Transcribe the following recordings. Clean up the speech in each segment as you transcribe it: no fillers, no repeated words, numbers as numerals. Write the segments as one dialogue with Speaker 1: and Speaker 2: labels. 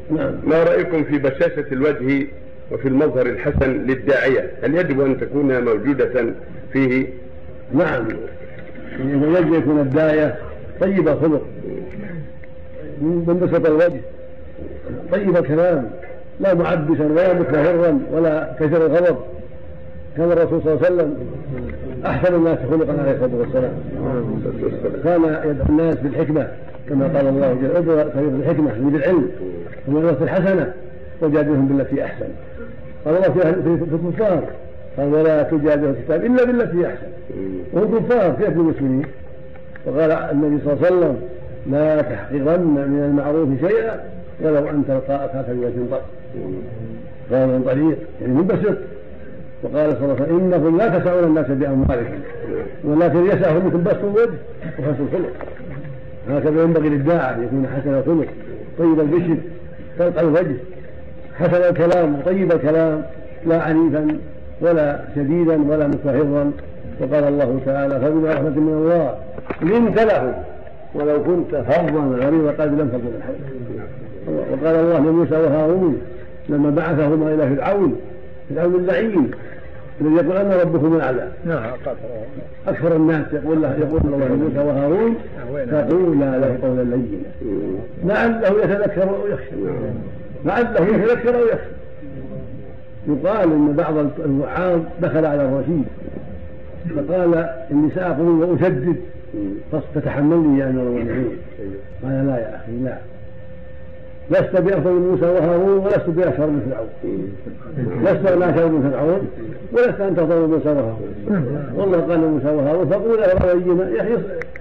Speaker 1: نعم.
Speaker 2: ما رأيكم في بشاشة الوجه وفي المظهر الحسن للداعية؟ هل يجب أن تكون موجودة فيه؟
Speaker 1: نعم، يجب يكون الداعية طيب الخلق منبسط الوجه طيب الكلام، لا معبسا ولا متمهرا ولا كثير الغضب. كان الرسول صلى الله عليه وسلم أحسن الناس خلقا عليه الصلاة والسلام، كان يدعو الناس بالحكمة كما قال الله جل وعلا ادعو بالحكمة بالعلم والموعظة الحسنة وجادلهم بالتي أحسن. قال الله في الكفار قال ولا تجادلوا الكتاب إلا بالتي أحسن، وهم كفار كيف المسلمين. وقال النبي صلى الله عليه وسلم لا تحقرن من المعروف شيئا ولو أن تلقى أخاك بوجه طلق، قال من طريق يعني منبسط. وقال صلى الله عليه وسلم إنكم لا تسعون الناس بأموالكم ولكن يسعهم منكم بسط الوجه وحسن الخلق. هكذا ينبغي للداعي أن يكون حسن الخلق طيب البشر طلق الوجه حسن الكلام وطيب الكلام، لا عنيفا ولا شديدا ولا متفهرا. وقال الله تعالى فبما رحمة من الله لنت لهم ولو كنت فظا غليظ القلب لم تكن الحياة. وقال الله لموسى وهارون لما بعثهما إلى فرعون اللعين الذي يقول أنا ربكم الأعلى، أكثر الناس يقول الله لموسى وهارون فقولا له قولا لينا لعله يتذكر أو يخشى، لعله يتذكر أو يخشى. يقال إن بعض الوعاظ دخل على الرشيد فقال إني سأقول وأسدد فتحملني يا أمير المؤمنين. قال لا يا أخي لا، لست بأفضل من موسى وهارون ولست بأشهر من فرعون، لست بأشهر من فرعون ولست أنت أفضل من موسى وهارون. والله قال موسى وهارون فقول له رأينا يا أخي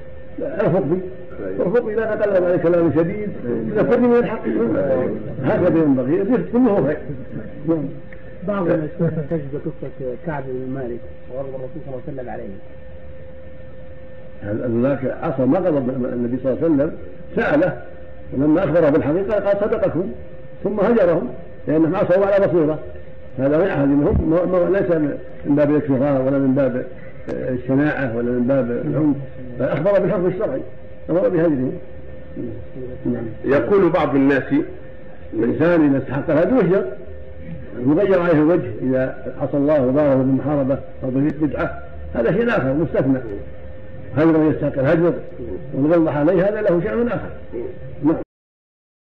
Speaker 1: ارفقي لا تقلب على كلام شديد ذكرني من الحق. هكذا ينبغي الرفق كله خير.
Speaker 3: بعض الناس تجد قصة كعب بن مالك وغضب الرسول صلى الله عليه وسلم عليه.
Speaker 1: ذاك عصى ما غضب النبي صلى الله عليه وسلم، سأله ولما أخبره بالحقيقة قال صدقكم ثم هجرهم لأنهم عصوا على بصيرة. هذا يعهد منهم ليس من باب الاكتفاء ولا من باب الشناعة ولا من باب العنف، فأخبر بالحكم الشرعي أمر بهجرهم.
Speaker 2: يقول بعض الناس
Speaker 1: الإنسان إذا استحق الهجر يهجر يغير عليه الوجه إذا عصى الله وضاره بالمحاربة أو بالبدعة، هذا شيء آخر مستثنى. هجر يستحق الهجر والغلظة عليه هذا له شأن آخر.